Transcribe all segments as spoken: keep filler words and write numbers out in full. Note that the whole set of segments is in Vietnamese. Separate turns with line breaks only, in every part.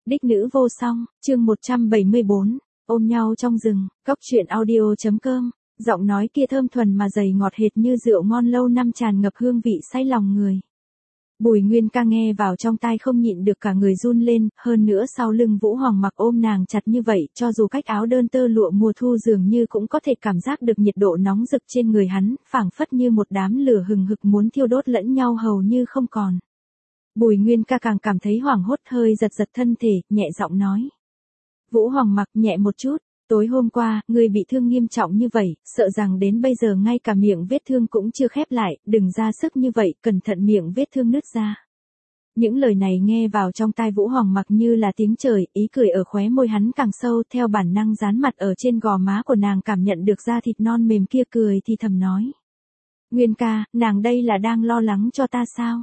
Đích nữ vô song, chương một trăm bảy mươi bốn, ôm nhau trong rừng, cóc truyện audio.com, giọng nói kia thơm thuần mà dày ngọt hệt như rượu ngon lâu năm tràn ngập hương vị say lòng người. Bùi Nguyên ca nghe vào trong tai không nhịn được cả người run lên, hơn nữa sau lưng Vũ Hoàng mặc ôm nàng chặt như vậy, cho dù cách áo đơn tơ lụa mùa thu dường như cũng có thể cảm giác được nhiệt độ nóng rực trên người hắn, phảng phất như một đám lửa hừng hực muốn thiêu đốt lẫn nhau hầu như không còn. Bùi Nguyên ca càng cảm thấy hoảng hốt, hơi giật giật thân thể, nhẹ giọng nói. Vũ Hoàng mặc nhẹ một chút, tối hôm qua, ngươi bị thương nghiêm trọng như vậy, sợ rằng đến bây giờ ngay cả miệng vết thương cũng chưa khép lại, đừng ra sức như vậy, cẩn thận miệng vết thương nứt ra. Những lời này nghe vào trong tai Vũ Hoàng mặc như là tiếng trời, ý cười ở khóe môi hắn càng sâu, theo bản năng dán mặt ở trên gò má của nàng, cảm nhận được da thịt non mềm kia, cười thì thầm nói. Nguyên ca, nàng đây là đang lo lắng cho ta sao?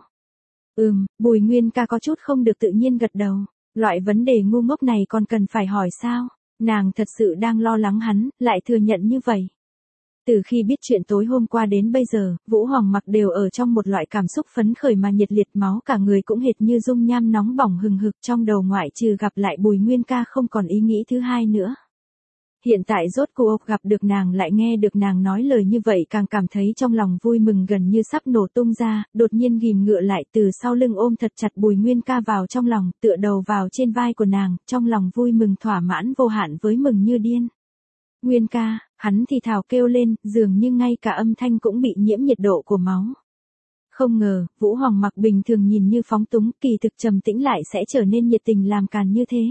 Ừm, Bùi Nguyên ca có chút không được tự nhiên gật đầu, loại vấn đề ngu ngốc này còn cần phải hỏi sao? Nàng thật sự đang lo lắng hắn, lại thừa nhận như vậy. Từ khi biết chuyện tối hôm qua đến bây giờ, Vũ Hoàng mặc đều ở trong một loại cảm xúc phấn khởi mà nhiệt liệt, máu cả người cũng hệt như dung nham nóng bỏng hừng hực, trong đầu ngoại trừ gặp lại Bùi Nguyên ca không còn ý nghĩ thứ hai nữa. Hiện tại rốt cuộc gặp được nàng, lại nghe được nàng nói lời như vậy, càng cảm thấy trong lòng vui mừng gần như sắp nổ tung ra, đột nhiên ghim ngựa lại, từ sau lưng ôm thật chặt Bùi Nguyên ca vào trong lòng, tựa đầu vào trên vai của nàng, trong lòng vui mừng thỏa mãn vô hạn với mừng như điên. Nguyên ca, hắn thì thào kêu lên, dường như ngay cả âm thanh cũng bị nhiễm nhiệt độ của máu. Không ngờ, Vũ Hoàng mặc bình thường nhìn như phóng túng, kỳ thực trầm tĩnh lại sẽ trở nên nhiệt tình làm càn như thế.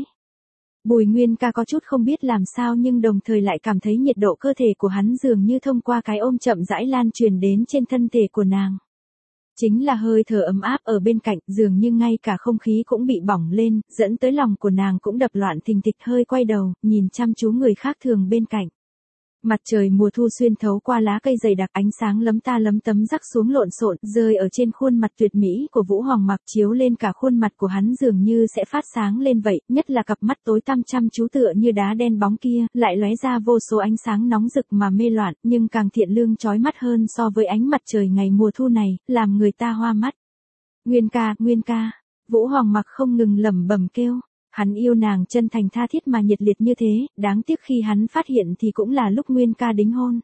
Bùi Nguyên ca có chút không biết làm sao, nhưng đồng thời lại cảm thấy nhiệt độ cơ thể của hắn dường như thông qua cái ôm chậm rãi lan truyền đến trên thân thể của nàng. Chính là hơi thở ấm áp ở bên cạnh, dường như ngay cả không khí cũng bị bỏng lên, dẫn tới lòng của nàng cũng đập loạn thình thịch, hơi quay đầu, nhìn chăm chú người khác thường bên cạnh. Mặt trời mùa thu xuyên thấu qua lá cây dày đặc, ánh sáng lấm ta lấm tấm rắc xuống lộn xộn, rơi ở trên khuôn mặt tuyệt mỹ của Vũ Hoàng mặc, chiếu lên cả khuôn mặt của hắn dường như sẽ phát sáng lên vậy, nhất là cặp mắt tối tăm chăm chú tựa như đá đen bóng kia, lại lóe ra vô số ánh sáng nóng rực mà mê loạn, nhưng càng thiện lương chói mắt hơn so với ánh mặt trời ngày mùa thu này, làm người ta hoa mắt. Nguyên ca, Nguyên ca, Vũ Hoàng mặc không ngừng lẩm bẩm kêu. Hắn yêu nàng chân thành tha thiết mà nhiệt liệt như thế, đáng tiếc khi hắn phát hiện thì cũng là lúc Nguyên ca đính hôn.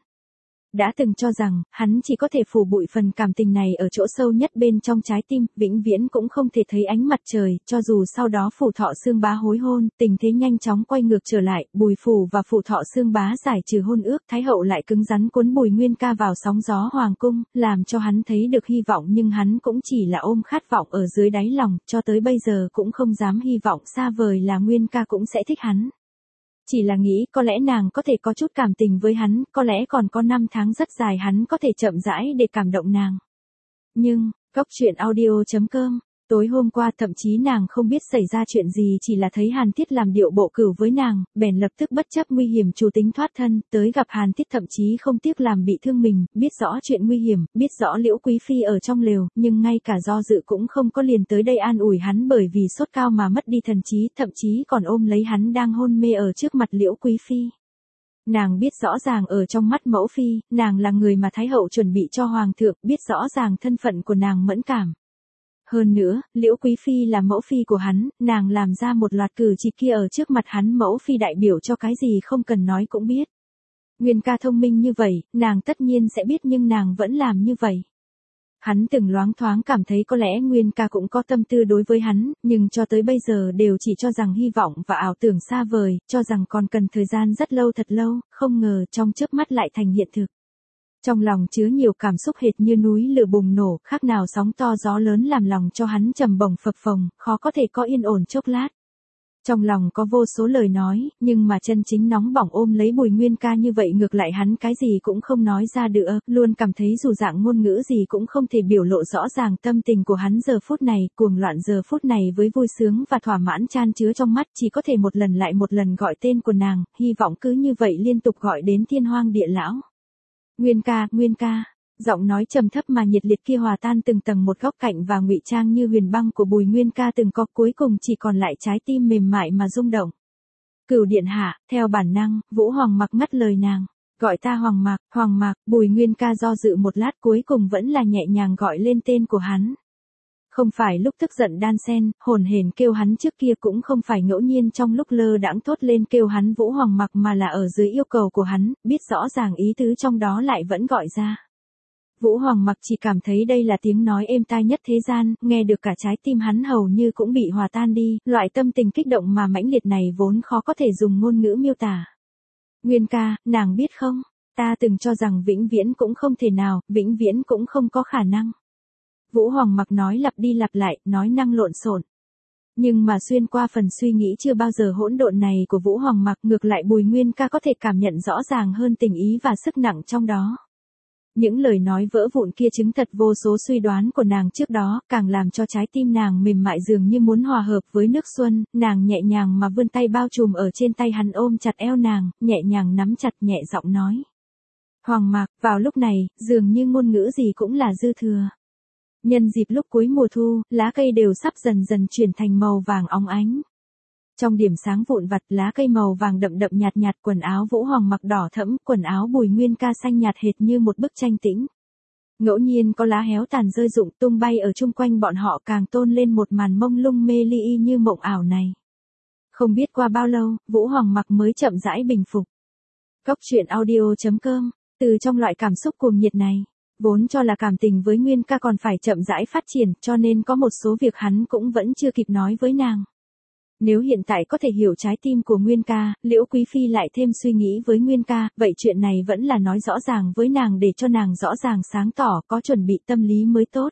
Đã từng cho rằng, hắn chỉ có thể phủ bụi phần cảm tình này ở chỗ sâu nhất bên trong trái tim, vĩnh viễn cũng không thể thấy ánh mặt trời, cho dù sau đó Phủ Thọ Xương Bá hối hôn, tình thế nhanh chóng quay ngược trở lại, Bùi Phủ và Phủ Thọ Xương Bá giải trừ hôn ước, Thái hậu lại cứng rắn cuốn Bùi Nguyên ca vào sóng gió hoàng cung, làm cho hắn thấy được hy vọng, nhưng hắn cũng chỉ là ôm khát vọng ở dưới đáy lòng, cho tới bây giờ cũng không dám hy vọng xa vời là Nguyên ca cũng sẽ thích hắn. Chỉ là nghĩ có lẽ nàng có thể có chút cảm tình với hắn, có lẽ còn có năm tháng rất dài hắn có thể chậm rãi để cảm động nàng. Nhưng, cóc truyện audio.com, tối hôm qua thậm chí nàng không biết xảy ra chuyện gì, chỉ là thấy Hàn Tiết làm điệu bộ cửu với nàng, bèn lập tức bất chấp nguy hiểm chủ tính thoát thân, tới gặp Hàn Tiết, thậm chí không tiếc làm bị thương mình, biết rõ chuyện nguy hiểm, biết rõ Liễu Quý Phi ở trong lều, nhưng ngay cả do dự cũng không có, liền tới đây an ủi hắn bởi vì sốt cao mà mất đi thần trí, thậm chí còn ôm lấy hắn đang hôn mê ở trước mặt Liễu Quý Phi. Nàng biết rõ ràng ở trong mắt mẫu phi, nàng là người mà Thái hậu chuẩn bị cho hoàng thượng, biết rõ ràng thân phận của nàng mẫn cảm. Hơn nữa, Liễu Quý Phi là mẫu phi của hắn, nàng làm ra một loạt cử chỉ kia ở trước mặt hắn, mẫu phi đại biểu cho cái gì không cần nói cũng biết. Nguyên ca thông minh như vậy, nàng tất nhiên sẽ biết, nhưng nàng vẫn làm như vậy. Hắn từng loáng thoáng cảm thấy có lẽ Nguyên ca cũng có tâm tư đối với hắn, nhưng cho tới bây giờ đều chỉ cho rằng hy vọng và ảo tưởng xa vời, cho rằng còn cần thời gian rất lâu thật lâu, không ngờ trong chớp mắt lại thành hiện thực. Trong lòng chứa nhiều cảm xúc hệt như núi lửa bùng nổ, khác nào sóng to gió lớn, làm lòng cho hắn trầm bổng phập phồng, khó có thể có yên ổn chốc lát. Trong lòng có vô số lời nói, nhưng mà chân chính nóng bỏng ôm lấy Bùi Nguyên ca như vậy, ngược lại hắn cái gì cũng không nói ra được, luôn cảm thấy dù dạng ngôn ngữ gì cũng không thể biểu lộ rõ ràng tâm tình của hắn giờ phút này, cuồng loạn giờ phút này với vui sướng và thỏa mãn chan chứa trong mắt, chỉ có thể một lần lại một lần gọi tên của nàng, hy vọng cứ như vậy liên tục gọi đến thiên hoang địa lão. Nguyên ca, Nguyên ca, giọng nói trầm thấp mà nhiệt liệt kia hòa tan từng tầng một góc cạnh và ngụy trang như huyền băng của Bùi Nguyên ca từng có, cuối cùng chỉ còn lại trái tim mềm mại mà rung động. Cửu điện hạ, theo bản năng, Vũ Hoàng mặc ngắt lời nàng, gọi ta Hoàng Mạc, Hoàng Mạc. Bùi Nguyên ca do dự một lát, cuối cùng vẫn là nhẹ nhàng gọi lên tên của hắn. Không phải lúc tức giận đan sen, hồn hển kêu hắn trước kia cũng không phải ngẫu nhiên trong lúc lơ đãng thốt lên kêu hắn Vũ Hoàng Mặc mà là ở dưới yêu cầu của hắn, biết rõ ràng ý tứ trong đó lại vẫn gọi ra. Vũ Hoàng Mặc chỉ cảm thấy đây là tiếng nói êm tai nhất thế gian, nghe được cả trái tim hắn hầu như cũng bị hòa tan đi, loại tâm tình kích động mà mãnh liệt này vốn khó có thể dùng ngôn ngữ miêu tả. Nguyên ca, nàng biết không, ta từng cho rằng vĩnh viễn cũng không thể nào, vĩnh viễn cũng không có khả năng. Vũ Hoàng Mặc nói lặp đi lặp lại, nói năng lộn xộn. Nhưng mà xuyên qua phần suy nghĩ chưa bao giờ hỗn độn này của Vũ Hoàng Mặc, ngược lại Bùi Nguyên ca có thể cảm nhận rõ ràng hơn tình ý và sức nặng trong đó. Những lời nói vỡ vụn kia chứng thật vô số suy đoán của nàng trước đó, càng làm cho trái tim nàng mềm mại dường như muốn hòa hợp với nước xuân, nàng nhẹ nhàng mà vươn tay bao trùm ở trên tay hắn ôm chặt eo nàng, nhẹ nhàng nắm chặt nhẹ giọng nói. Hoàng Mạc, vào lúc này, dường như ngôn ngữ gì cũng là dư thừa. Nhân dịp lúc cuối mùa thu, lá cây đều sắp dần dần chuyển thành màu vàng óng ánh. Trong điểm sáng vụn vặt, lá cây màu vàng đậm đậm nhạt nhạt, quần áo Vũ Hoàng Mặc đỏ thẫm, quần áo Bùi Nguyên ca xanh nhạt hệt như một bức tranh tĩnh. Ngẫu nhiên có lá héo tàn rơi rụng tung bay ở chung quanh bọn họ, càng tôn lên một màn mông lung mê ly như mộng ảo này. Không biết qua bao lâu, Vũ Hoàng Mặc mới chậm rãi bình phục. Cốc truyện audio chấm com, từ trong loại cảm xúc cuồng nhiệt này, vốn cho là cảm tình với Nguyên ca còn phải chậm rãi phát triển, cho nên có một số việc hắn cũng vẫn chưa kịp nói với nàng. Nếu hiện tại có thể hiểu trái tim của Nguyên ca, Liễu Quý Phi lại thêm suy nghĩ với Nguyên ca, vậy chuyện này vẫn là nói rõ ràng với nàng để cho nàng rõ ràng sáng tỏ, có chuẩn bị tâm lý mới tốt.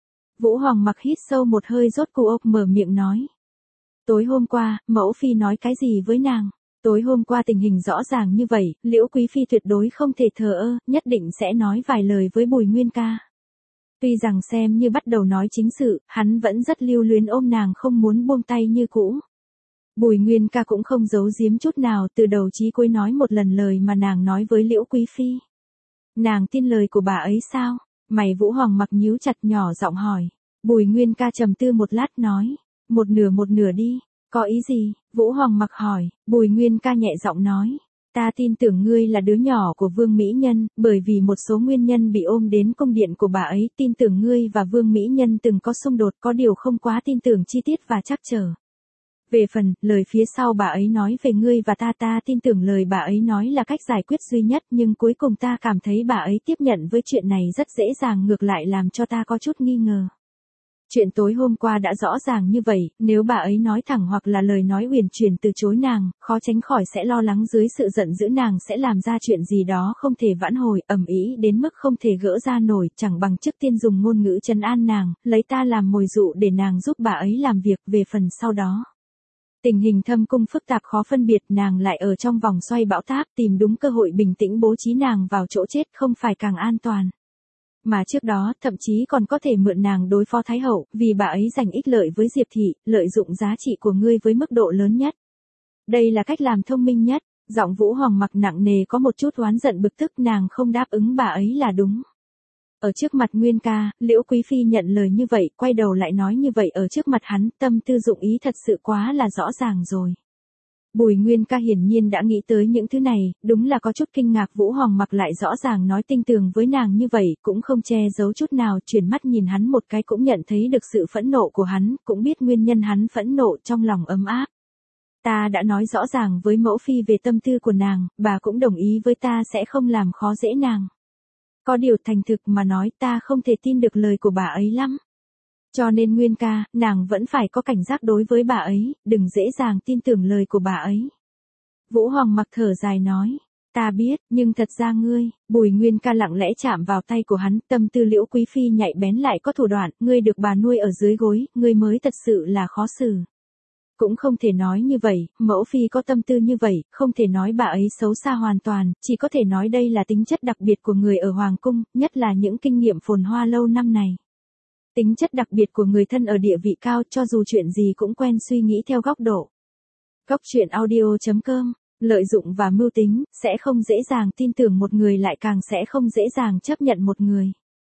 Vũ Hoàng Mặc hít sâu một hơi rốt cuộc mở miệng nói. Tối hôm qua, mẫu phi nói cái gì với nàng? Tối hôm qua tình hình rõ ràng như vậy, Liễu Quý Phi tuyệt đối không thể thờ ơ, nhất định sẽ nói vài lời với Bùi Nguyên ca. Tuy rằng xem như bắt đầu nói chính sự, hắn vẫn rất lưu luyến ôm nàng không muốn buông tay như cũ. Bùi Nguyên ca cũng không giấu giếm chút nào, từ đầu chí cuối nói một lần lời mà nàng nói với Liễu Quý Phi. Nàng tin lời của bà ấy sao? Mày Vũ Hoàng Mặc nhíu chặt nhỏ giọng hỏi. Bùi Nguyên ca trầm tư một lát nói. Một nửa một nửa đi. Có ý gì? Vũ Hoàng Mặc hỏi. Bùi Nguyên ca nhẹ giọng nói. Ta tin tưởng ngươi là đứa nhỏ của Vương Mỹ Nhân, bởi vì một số nguyên nhân bị ôm đến cung điện của bà ấy, tin tưởng ngươi và Vương Mỹ Nhân từng có xung đột, có điều không quá tin tưởng chi tiết và chắc trở. Về phần, lời phía sau bà ấy nói về ngươi và ta ta tin tưởng lời bà ấy nói là cách giải quyết duy nhất, nhưng cuối cùng ta cảm thấy bà ấy tiếp nhận với chuyện này rất dễ dàng, ngược lại làm cho ta có chút nghi ngờ. Chuyện tối hôm qua đã rõ ràng như vậy, nếu bà ấy nói thẳng hoặc là lời nói uyển chuyển từ chối nàng, khó tránh khỏi sẽ lo lắng dưới sự giận dữ nàng sẽ làm ra chuyện gì đó không thể vãn hồi, ầm ĩ đến mức không thể gỡ ra nổi, chẳng bằng trước tiên dùng ngôn ngữ trấn an nàng, lấy ta làm mồi dụ để nàng giúp bà ấy làm việc. Về phần sau đó, tình hình thâm cung phức tạp khó phân biệt, nàng lại ở trong vòng xoay bão táp, tìm đúng cơ hội bình tĩnh bố trí nàng vào chỗ chết không phải càng an toàn. Mà trước đó, thậm chí còn có thể mượn nàng đối phó Thái Hậu, vì bà ấy giành ích lợi với Diệp Thị, lợi dụng giá trị của ngươi với mức độ lớn nhất. Đây là cách làm thông minh nhất. Giọng Vũ Hoàng Mặc nặng nề có một chút oán giận bực tức, nàng không đáp ứng bà ấy là đúng. Ở trước mặt Nguyên ca, Liễu Quý Phi nhận lời như vậy, quay đầu lại nói như vậy ở trước mặt hắn, tâm tư dụng ý thật sự quá là rõ ràng rồi. Bùi Nguyên ca hiển nhiên đã nghĩ tới những thứ này, đúng là có chút kinh ngạc. Vũ Hoàng Mặc lại rõ ràng nói tinh tường với nàng như vậy, cũng không che giấu chút nào, chuyển mắt nhìn hắn một cái cũng nhận thấy được sự phẫn nộ của hắn, cũng biết nguyên nhân hắn phẫn nộ, trong lòng ấm áp. Ta đã nói rõ ràng với mẫu phi về tâm tư của nàng, bà cũng đồng ý với ta sẽ không làm khó dễ nàng. Có điều thành thực mà nói ta không thể tin được lời của bà ấy lắm. Cho nên Nguyên ca, nàng vẫn phải có cảnh giác đối với bà ấy, đừng dễ dàng tin tưởng lời của bà ấy. Vũ Hoàng Mặc thở dài nói. Ta biết, nhưng thật ra ngươi, Bùi Nguyên ca lặng lẽ chạm vào tay của hắn, tâm tư Liễu Quý Phi nhạy bén lại có thủ đoạn, ngươi được bà nuôi ở dưới gối, ngươi mới thật sự là khó xử. Cũng không thể nói như vậy, mẫu phi có tâm tư như vậy, không thể nói bà ấy xấu xa hoàn toàn, chỉ có thể nói đây là tính chất đặc biệt của người ở Hoàng cung, nhất là những kinh nghiệm phồn hoa lâu năm này. Tính chất đặc biệt của người thân ở địa vị cao, cho dù chuyện gì cũng quen suy nghĩ theo góc độ. Cốc truyện audio chấm com, lợi dụng và mưu tính, sẽ không dễ dàng tin tưởng một người, lại càng sẽ không dễ dàng chấp nhận một người.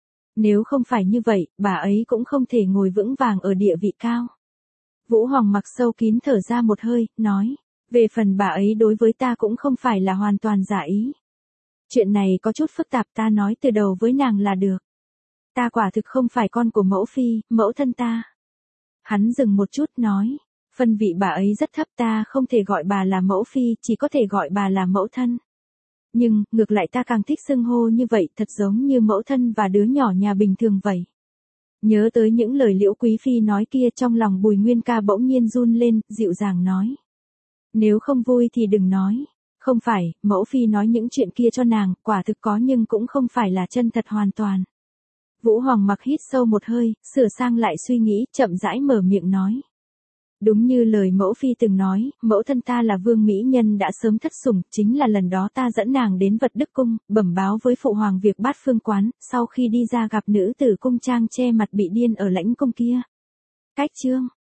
Nếu không phải như vậy, bà ấy cũng không thể ngồi vững vàng ở địa vị cao. Vũ Hoàng Mặc sâu kín thở ra một hơi, nói, về phần bà ấy đối với ta cũng không phải là hoàn toàn giả ý. Chuyện này có chút phức tạp, ta nói từ đầu với nàng là được. Ta quả thực không phải con của mẫu phi, mẫu thân ta. Hắn dừng một chút nói, phân vị bà ấy rất thấp, ta không thể gọi bà là mẫu phi, chỉ có thể gọi bà là mẫu thân. Nhưng, ngược lại ta càng thích xưng hô như vậy, thật giống như mẫu thân và đứa nhỏ nhà bình thường vậy. Nhớ tới những lời Liễu Quý Phi nói kia, trong lòng Bùi Nguyên Ca bỗng nhiên run lên, dịu dàng nói. Nếu không vui thì đừng nói. Không phải, mẫu phi nói những chuyện kia cho nàng, quả thực có nhưng cũng không phải là chân thật hoàn toàn. Vũ Hoàng Mặc hít sâu một hơi, sửa sang lại suy nghĩ, chậm rãi mở miệng nói. Đúng như lời mẫu phi từng nói, mẫu thân ta là vương mỹ nhân đã sớm thất sủng, chính là lần đó ta dẫn nàng đến Vật Đức Cung, bẩm báo với phụ hoàng việc Bát Phương quán, sau khi đi ra gặp nữ tử cung trang che mặt bị điên ở lãnh cung kia. Cách chương